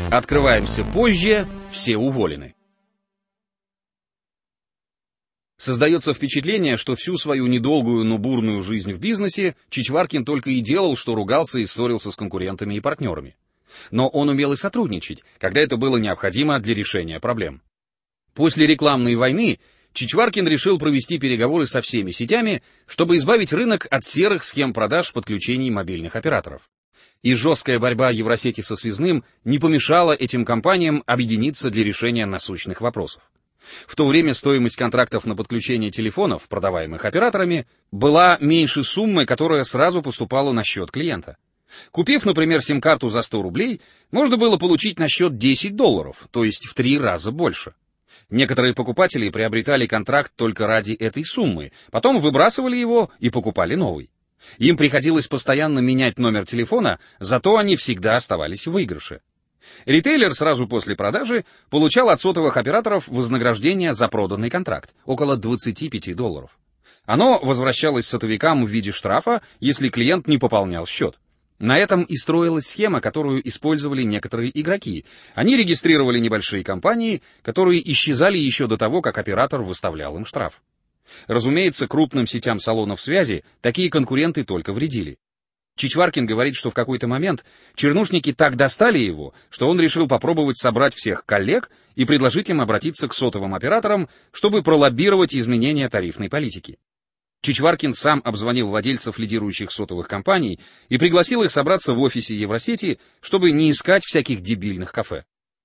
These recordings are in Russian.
Открываемся позже, все уволены. Создается впечатление, что всю свою недолгую, но бурную жизнь в бизнесе Чичваркин только и делал, что ругался и ссорился с конкурентами и партнерами. Но он умел и сотрудничать, когда это было необходимо для решения проблем. После рекламной войны Чичваркин решил провести переговоры со всеми сетями, чтобы избавить рынок от серых схем продаж подключений мобильных операторов. И жесткая борьба Евросети со связным не помешала этим компаниям объединиться для решения насущных вопросов. В то время стоимость контрактов на подключение телефонов, продаваемых операторами, была меньше суммы, которая сразу поступала на счет клиента. Купив, например, сим-карту за 100 рублей, можно было получить на счет $10, то есть в 3 раза больше. Некоторые покупатели приобретали контракт только ради этой суммы, потом выбрасывали его и покупали новый. Им приходилось постоянно менять номер телефона, зато они всегда оставались в выигрыше. Ритейлер сразу после продажи получал от сотовых операторов вознаграждение за проданный контракт, около $25. Оно возвращалось сотовикам в виде штрафа, если клиент не пополнял счет. На этом и строилась схема, которую использовали некоторые игроки. Они регистрировали небольшие компании, которые исчезали еще до того, как оператор выставлял им штраф. Разумеется, крупным сетям салонов связи такие конкуренты только вредили. Чичваркин говорит, что в какой-то момент чернушники так достали его, что он решил попробовать собрать всех коллег и предложить им обратиться к сотовым операторам, чтобы пролоббировать изменения тарифной политики. Чичваркин сам обзвонил владельцев лидирующих сотовых компаний и пригласил их собраться в офисе Евросети, чтобы не искать всяких дебильных кафе.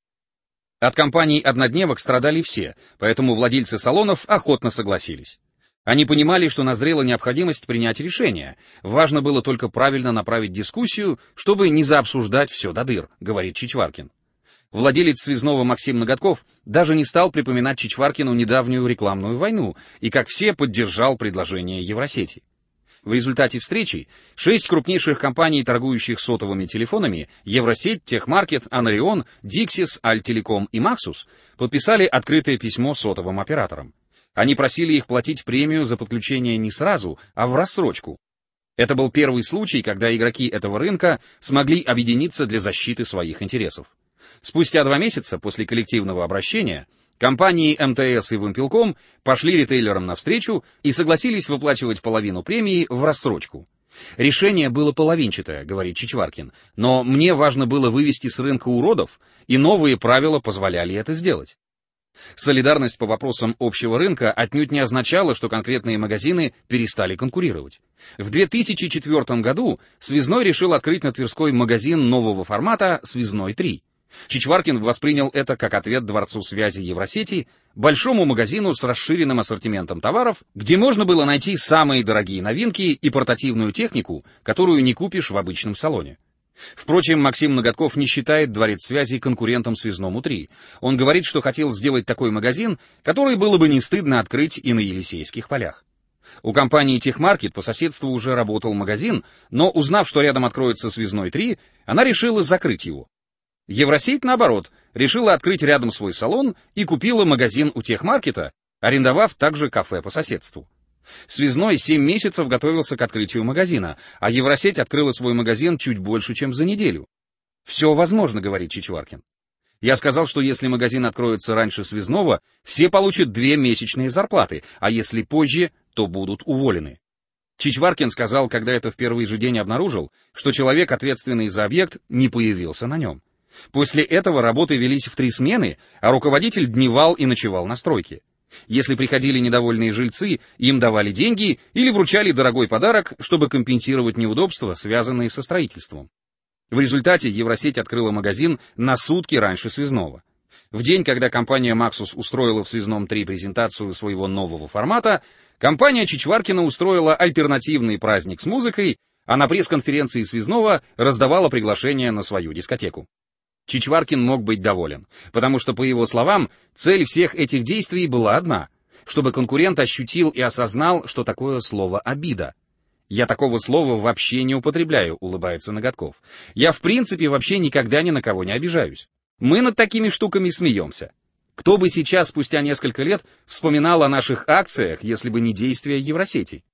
От компаний-однодневок страдали все, поэтому владельцы салонов охотно согласились. Они понимали, что назрела необходимость принять решение, важно было только правильно направить дискуссию, чтобы не заобсуждать все до дыр, говорит Чичваркин. Владелец связного Максим Ноготков даже не стал припоминать Чичваркину недавнюю рекламную войну и, как все, поддержал предложение Евросети. В результате встречи 6 крупнейших компаний, торгующих сотовыми телефонами, Евросеть, Техмаркет, Анарион, Диксис, Альтелеком и Максус, подписали открытое письмо сотовым операторам. Они просили их платить премию за подключение не сразу, а в рассрочку. Это был первый случай, когда игроки этого рынка смогли объединиться для защиты своих интересов. Спустя 2 месяца после коллективного обращения компании МТС и Вимпелком пошли ритейлерам навстречу и согласились выплачивать половину премии в рассрочку. Решение было половинчатое, говорит Чичваркин, но мне важно было вывести с рынка уродов, и новые правила позволяли это сделать. Солидарность по вопросам общего рынка отнюдь не означала, что конкретные магазины перестали конкурировать. В 2004 году Связной решил открыть на Тверской магазин нового формата «Связной 3». Чичваркин воспринял это как ответ Дворцу связи Евросети, большому магазину с расширенным ассортиментом товаров, где можно было найти самые дорогие новинки и портативную технику, которую не купишь в обычном салоне. Впрочем, Максим Ноготков не считает Дворец связи конкурентом Связному 3. Он говорит, что хотел сделать такой магазин, который было бы не стыдно открыть и на Елисейских полях. У компании Техмаркет по соседству уже работал магазин, но, узнав, что рядом откроется Связной 3, она решила закрыть его. Евросеть, наоборот, решила открыть рядом свой салон и купила магазин у Техмаркета, арендовав также кафе по соседству. Связной 7 месяцев готовился к открытию магазина, а Евросеть открыла свой магазин чуть больше, чем за неделю. Все возможно, говорит Чичваркин. Я сказал, что если магазин откроется раньше Связного, все получат 2 месячные зарплаты, а если позже, то будут уволены. Чичваркин сказал, когда это в первый же день обнаружил, что человек, ответственный за объект, не появился на нем. После этого работы велись в 3 смены, а руководитель дневал и ночевал на стройке. Если приходили недовольные жильцы, им давали деньги или вручали дорогой подарок, чтобы компенсировать неудобства, связанные со строительством. В результате Евросеть открыла магазин на сутки раньше Связного. В день, когда компания Maxus устроила в Связном 3 презентацию своего нового формата, компания Чичваркина устроила альтернативный праздник с музыкой, а на пресс-конференции Связного раздавала приглашение на свою дискотеку. Чичваркин мог быть доволен, потому что, по его словам, цель всех этих действий была одна — чтобы конкурент ощутил и осознал, что такое слово «обида». «Я такого слова вообще не употребляю», — улыбается Ноготков. «Я в принципе вообще никогда ни на кого не обижаюсь. Мы над такими штуками смеемся. Кто бы сейчас, спустя несколько лет, вспоминал о наших акциях, если бы не действия Евросети?»